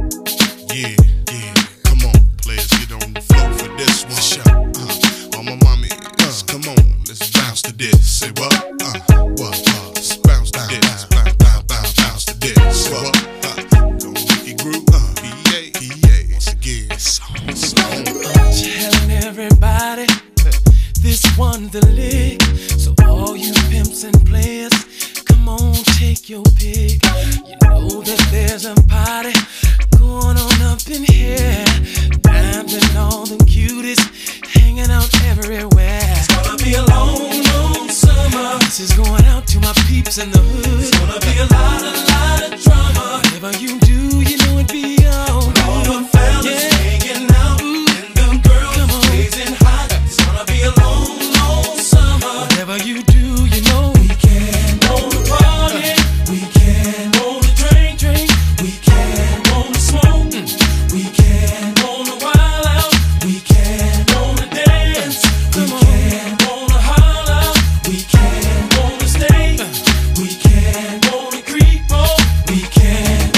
Yeah, yeah, come on, players, get on the floor for this one. Shot, all my mommies, come on, let's bounce to this. Say what? Let's bounce to this. Bounce to this. Say what? Don't make it groove. PA, once again, it's on. Telling everybody this one the lick. So all you pimps and players, come on, take your pick. You know that there's a party going on up in here. Dimes and all the cuties hanging out everywhere. It's gonna be a long, long summer. This is going out to my peeps in the hood. It's gonna be a lot of drama. Whatever you do, you know it be on. All the fellas hanging out and the girls blazing hot. It's gonna be a long, long summer. Whatever you do, you know we can wanna party, we can wanna drink, we can wanna smoke, we can wanna wild out, we can wanna dance, we can wanna holler, we can wanna stay, we can wanna creep on, we can.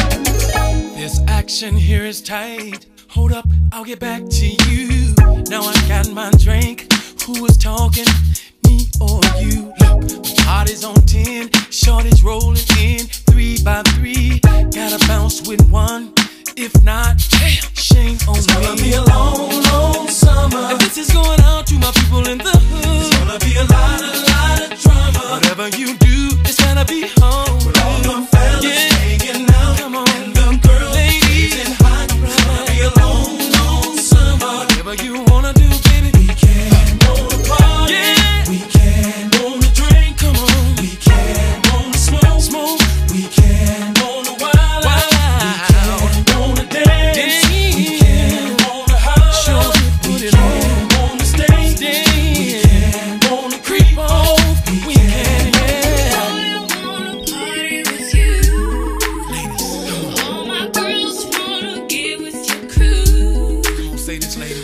This action here is tight. Hold up, I'll get back to you. Now I got my drink. Who is talking, me or you? Look, the party's on 10. Shorty's rolling in 3 by 3. Gotta bounce with one. If not, damn, shame on me. It's gonna be a long, long summer. And this is going out to my people in the hood. It's gonna be a lot of drama. Whatever you do, it's gonna be home. With all the fellas hanging out, come on, and the girls blazing hot. It's gonna be a long, long summer. Whatever you wanna do, baby, we can wanna party, we can wanna drink, come on, we can wanna smoke, we can wanna wild out, we can wanna dance, we can wanna holler, we can wanna stay, we can wanna creep off, we can, yeah. I wanna party with you. Ladies, come on, All my girls wanna get with your crew. come on, say this, ladies.